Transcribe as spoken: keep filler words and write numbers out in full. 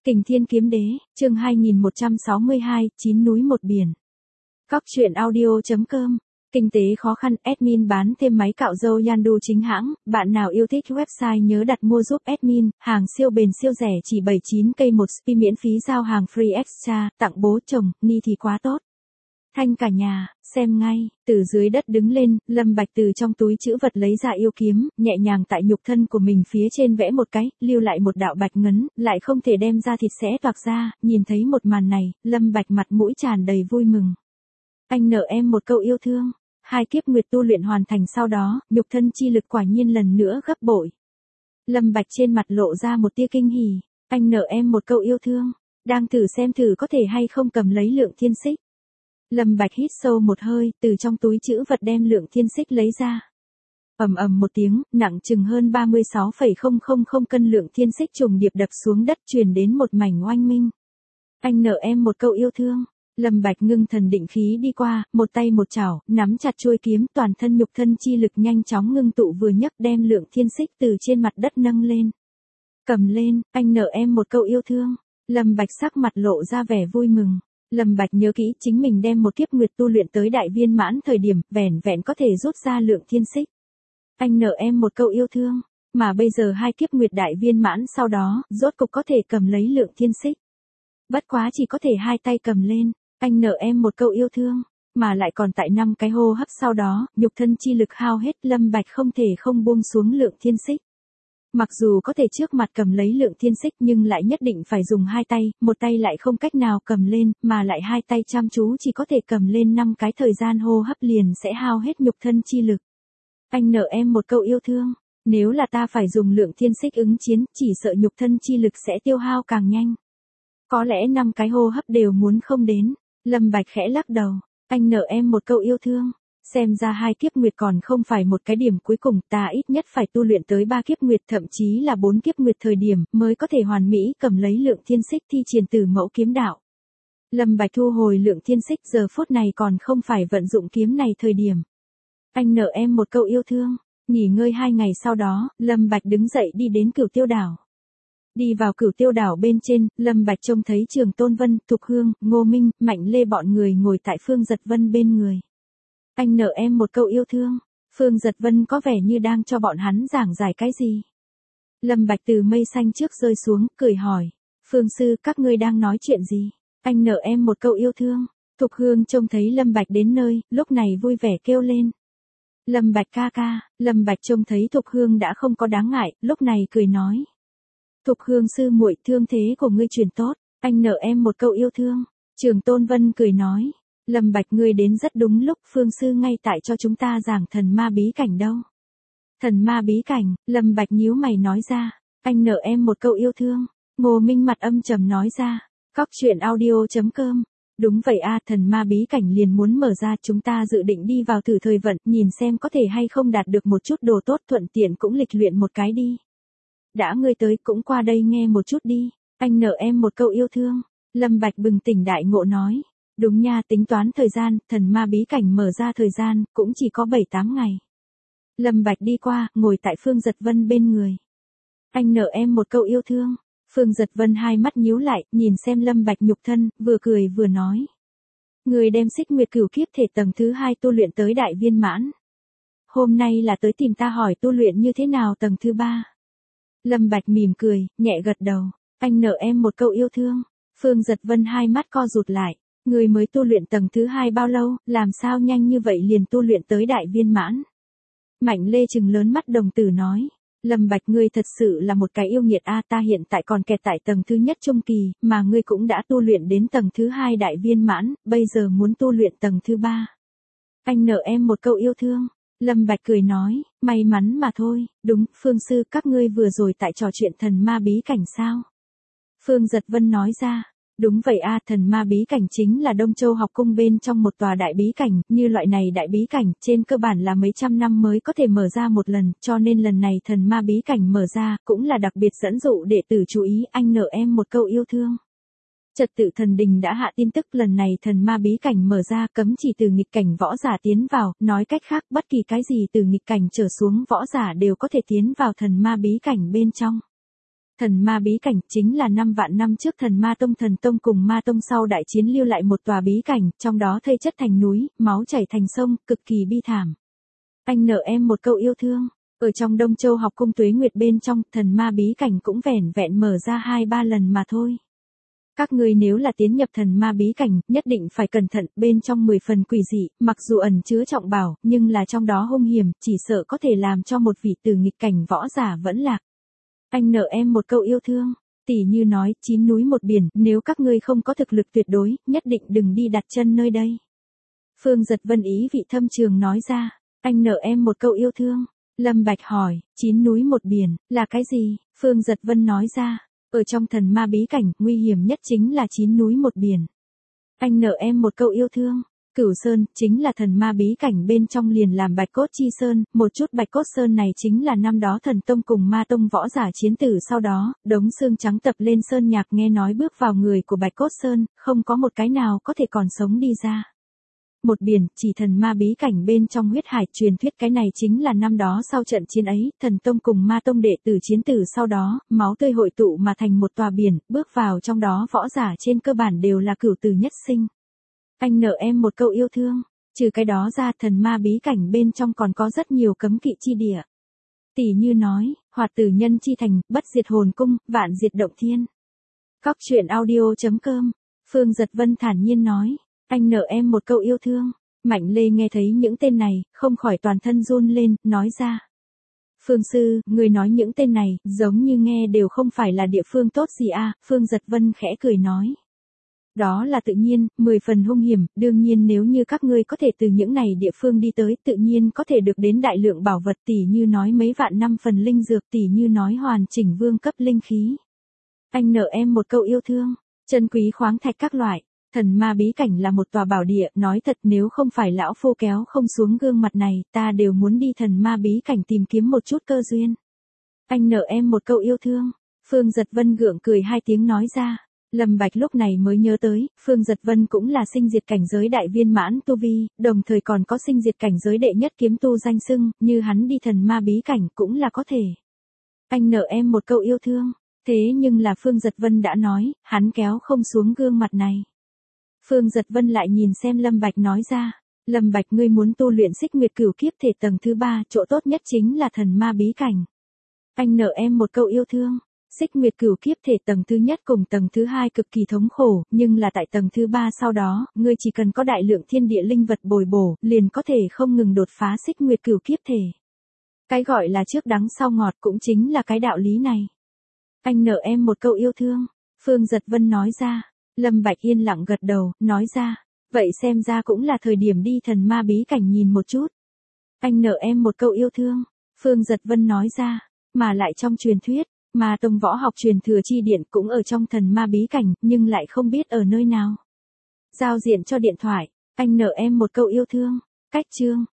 Kình Thiên Kiếm Đế, chương hai nghìn một trăm sáu mươi hai, chín núi một biển. Cóc truyện audio chấm com. Kinh tế khó khăn, admin bán thêm máy cạo râu Yandu chính hãng, bạn nào yêu thích website nhớ đặt mua giúp admin, hàng siêu bền siêu rẻ chỉ bảy mươi chín k một spi miễn phí giao hàng free extra, tặng bố chồng, ni thì quá tốt. Thanh cả nhà, xem ngay, từ dưới đất đứng lên, Lâm Bạch từ trong túi trữ vật lấy ra yêu kiếm, nhẹ nhàng tại nhục thân của mình phía trên vẽ một cái, lưu lại một đạo bạch ngấn, lại không thể đem ra thịt xé toạc ra, nhìn thấy một màn này, Lâm Bạch mặt mũi tràn đầy vui mừng. Anh nợ em một câu yêu thương. Hai kiếp nguyệt tu luyện hoàn thành sau đó, nhục thân chi lực quả nhiên lần nữa gấp bội. Lâm Bạch trên mặt lộ ra một tia kinh hỉ, anh nợ em một câu yêu thương, đang thử xem thử có thể hay không cầm lấy lượng thiên xích. Lâm Bạch hít sâu một hơi, từ trong túi trữ vật đem lượng thiên xích lấy ra. Ầm ầm một tiếng, nặng chừng hơn ba mươi sáu phẩy không không không cân lượng thiên xích trùng điệp đập xuống đất truyền đến một mảnh oanh minh. Anh nợ em một câu yêu thương. Lâm Bạch ngưng thần định khí đi qua, một tay một chảo, nắm chặt chuôi kiếm, toàn thân nhục thân chi lực nhanh chóng ngưng tụ vừa nhấc đem lượng thiên xích từ trên mặt đất nâng lên. Cầm lên, anh nợ em một câu yêu thương. Lâm Bạch sắc mặt lộ ra vẻ vui mừng. Lâm Bạch nhớ kỹ chính mình đem một kiếp nguyệt tu luyện tới đại viên mãn thời điểm, vẻn vẹn có thể rút ra lượng thiên xích. Anh nợ em một câu yêu thương, mà bây giờ hai kiếp nguyệt đại viên mãn sau đó, rốt cục có thể cầm lấy lượng thiên xích. Bất quá chỉ có thể hai tay cầm lên. Anh nợ em một câu yêu thương, mà lại còn tại năm cái hô hấp sau đó, nhục thân chi lực hao hết, Lâm Bạch không thể không buông xuống lượng thiên xích. Mặc dù có thể trước mặt cầm lấy lượng thiên xích nhưng lại nhất định phải dùng hai tay, một tay lại không cách nào cầm lên, mà lại hai tay chăm chú chỉ có thể cầm lên năm cái thời gian hô hấp liền sẽ hao hết nhục thân chi lực. Anh nợ em một câu yêu thương, nếu là ta phải dùng lượng thiên xích ứng chiến, chỉ sợ nhục thân chi lực sẽ tiêu hao càng nhanh. Có lẽ năm cái hô hấp đều muốn không đến. Lâm Bạch khẽ lắc đầu, anh nợ em một câu yêu thương, xem ra hai kiếp nguyệt còn không phải một cái điểm cuối cùng, ta ít nhất phải tu luyện tới ba kiếp nguyệt thậm chí là bốn kiếp nguyệt thời điểm mới có thể hoàn mỹ cầm lấy lượng thiên xích thi triển Tử Mẫu kiếm đạo. Lâm Bạch thu hồi lượng thiên xích, giờ phút này còn không phải vận dụng kiếm này thời điểm. Anh nợ em một câu yêu thương, nghỉ ngơi hai ngày sau đó, Lâm Bạch đứng dậy đi đến Cửu Tiêu đảo. Đi vào Cửu Tiêu đảo bên trên, Lâm Bạch trông thấy Trường Tôn Vân, Thục Hương, Ngô Minh, Mạnh Lê bọn người ngồi tại Phương Giật Vân bên người. Anh nợ em một câu yêu thương. Phương Giật Vân có vẻ như đang cho bọn hắn giảng giải cái gì. Lâm Bạch từ mây xanh trước rơi xuống, cười hỏi. Phương sư, các ngươi đang nói chuyện gì? Anh nợ em một câu yêu thương. Thục Hương trông thấy Lâm Bạch đến nơi, lúc này vui vẻ kêu lên. Lâm Bạch ca ca. Lâm Bạch trông thấy Thục Hương đã không có đáng ngại, lúc này cười nói. Thục Hương sư muội, thương thế của ngươi truyền tốt, anh nợ em một câu yêu thương. Trường Tôn Vân cười nói, Lâm Bạch ngươi đến rất đúng lúc, Phương sư ngay tại cho chúng ta giảng thần ma bí cảnh đâu. Thần ma bí cảnh, Lâm Bạch nhíu mày nói ra, anh nợ em một câu yêu thương. Ngô Minh mặt âm trầm nói ra, cóc truyện audio chấm com. Đúng vậy a, thần ma bí cảnh liền muốn mở ra, chúng ta dự định đi vào thử thời vận, nhìn xem có thể hay không đạt được một chút đồ tốt, thuận tiện cũng lịch luyện một cái đi. Đã ngươi tới cũng qua đây nghe một chút đi, anh nợ em một câu yêu thương. Lâm Bạch bừng tỉnh đại ngộ nói, đúng nha, tính toán thời gian, thần ma bí cảnh mở ra thời gian, cũng chỉ có bảy tám ngày. Lâm Bạch đi qua, ngồi tại Phương Giật Vân bên người. Anh nợ em một câu yêu thương. Phương Giật Vân hai mắt nhíu lại, nhìn xem Lâm Bạch nhục thân, vừa cười vừa nói. Người đem Xích Nguyệt Cửu Kiếp thể tầng thứ hai tu luyện tới đại viên mãn. Hôm nay là tới tìm ta hỏi tu luyện như thế nào tầng thứ ba. Lâm Bạch mỉm cười, nhẹ gật đầu, anh nợ em một câu yêu thương. Phương Giật Vân hai mắt co rụt lại, người mới tu luyện tầng thứ hai bao lâu, làm sao nhanh như vậy liền tu luyện tới đại viên mãn. Mạnh Lê trừng lớn mắt đồng tử nói, Lâm Bạch ngươi thật sự là một cái yêu nghiệt a, ta hiện tại còn kẹt tại tầng thứ nhất trung kỳ, mà ngươi cũng đã tu luyện đến tầng thứ hai đại viên mãn, bây giờ muốn tu luyện tầng thứ ba. Anh nợ em một câu yêu thương. Lâm Bạch cười nói, may mắn mà thôi, đúng, Phương sư, các ngươi vừa rồi tại trò chuyện thần ma bí cảnh sao? Phương Giật Vân nói ra, đúng vậy a, thần ma bí cảnh chính là Đông Châu học cung bên trong một tòa đại bí cảnh, như loại này đại bí cảnh, trên cơ bản là mấy trăm năm mới có thể mở ra một lần, cho nên lần này thần ma bí cảnh mở ra, cũng là đặc biệt dẫn dụ đệ tử chú ý, anh nợ em một câu yêu thương. Trật tự thần đình đã hạ tin tức lần này thần ma bí cảnh mở ra, cấm chỉ từ nghịch cảnh võ giả tiến vào, nói cách khác bất kỳ cái gì từ nghịch cảnh trở xuống võ giả đều có thể tiến vào thần ma bí cảnh bên trong. Thần ma bí cảnh chính là năm vạn năm trước thần ma tông thần tông cùng ma tông sau đại chiến lưu lại một tòa bí cảnh, trong đó thây chất thành núi, máu chảy thành sông, cực kỳ bi thảm. Anh nợ em một câu yêu thương. Ở trong Đông Châu học cung Tuế Nguyệt bên trong, thần ma bí cảnh cũng vẻn vẹn mở ra hai ba lần mà thôi. Các ngươi nếu là tiến nhập thần ma bí cảnh, nhất định phải cẩn thận, bên trong mười phần quỷ dị, mặc dù ẩn chứa trọng bảo, nhưng là trong đó hung hiểm, chỉ sợ có thể làm cho một vị từ nghịch cảnh võ giả vẫn lạc. Anh nợ em một câu yêu thương, tỉ như nói, chín núi một biển, nếu các ngươi không có thực lực tuyệt đối, nhất định đừng đi đặt chân nơi đây. Phương Giật Vân ý vị thâm trường nói ra, anh nợ em một câu yêu thương. Lâm Bạch hỏi, chín núi một biển, là cái gì? Phương Giật Vân nói ra, ở trong thần ma bí cảnh, nguy hiểm nhất chính là chín núi một biển. Anh nợ em một câu yêu thương. Cửu Sơn, chính là thần ma bí cảnh bên trong liền làm Bạch Cốt Chi Sơn, một chút Bạch Cốt Sơn này chính là năm đó thần tông cùng ma tông võ giả chiến tử sau đó, đống xương trắng tập lên sơn nhạc nghe nói bước vào người của Bạch Cốt Sơn, không có một cái nào có thể còn sống đi ra. Một biển, chỉ thần ma bí cảnh bên trong huyết hải, truyền thuyết cái này chính là năm đó sau trận chiến ấy, thần tông cùng ma tông đệ tử chiến tử sau đó, máu tươi hội tụ mà thành một tòa biển, bước vào trong đó võ giả trên cơ bản đều là cửu tử nhất sinh. Anh nợ em một câu yêu thương, trừ cái đó ra thần ma bí cảnh bên trong còn có rất nhiều cấm kỵ chi địa. Tỷ như nói, hoạt tử nhân chi thành, bất diệt hồn cung, vạn diệt động thiên. Cóc truyện audio chấm com, Phương Giật Vân thản nhiên nói. Anh nợ em một câu yêu thương. Mạnh Lê nghe thấy những tên này, không khỏi toàn thân run lên, nói ra. Phương sư, người nói những tên này, giống như nghe đều không phải là địa phương tốt gì à, Phương Giật Vân khẽ cười nói. Đó là tự nhiên, mười phần hung hiểm, đương nhiên nếu như các ngươi có thể từ những này địa phương đi tới, tự nhiên có thể được đến đại lượng bảo vật, tỷ như nói mấy vạn năm phần linh dược, tỷ như nói hoàn chỉnh vương cấp linh khí. Anh nợ em một câu yêu thương, chân quý khoáng thạch các loại. Thần ma bí cảnh là một tòa bảo địa, nói thật nếu không phải lão phu kéo không xuống gương mặt này, ta đều muốn đi thần ma bí cảnh tìm kiếm một chút cơ duyên. Anh nợ em một câu yêu thương. Phương Giật Vân gượng cười hai tiếng nói ra. Lâm Bạch lúc này mới nhớ tới, Phương Giật Vân cũng là sinh diệt cảnh giới đại viên mãn tu vi, đồng thời còn có sinh diệt cảnh giới đệ nhất kiếm tu danh xưng, như hắn đi thần ma bí cảnh cũng là có thể. Anh nợ em một câu yêu thương. Thế nhưng là Phương Giật Vân đã nói, hắn kéo không xuống gương mặt này. Phương Giật Vân lại nhìn xem Lâm Bạch nói ra, Lâm Bạch ngươi muốn tu luyện Xích Nguyệt Cửu Kiếp thể tầng thứ ba, chỗ tốt nhất chính là thần ma bí cảnh. Anh nợ em một câu yêu thương, Xích Nguyệt Cửu Kiếp thể tầng thứ nhất cùng tầng thứ hai cực kỳ thống khổ, nhưng là tại tầng thứ ba sau đó, ngươi chỉ cần có đại lượng thiên địa linh vật bồi bổ, liền có thể không ngừng đột phá Xích Nguyệt Cửu Kiếp thể. Cái gọi là trước đắng sau ngọt cũng chính là cái đạo lý này. Anh nợ em một câu yêu thương, Phương Giật Vân nói ra. Lâm Bạch yên lặng gật đầu, nói ra, vậy xem ra cũng là thời điểm đi thần ma bí cảnh nhìn một chút. Anh nợ em một câu yêu thương, Phương Giật Vân nói ra, mà lại trong truyền thuyết, ma tông võ học truyền thừa chi điện cũng ở trong thần ma bí cảnh, nhưng lại không biết ở nơi nào. Giao diện cho điện thoại, anh nợ em một câu yêu thương, cách chương.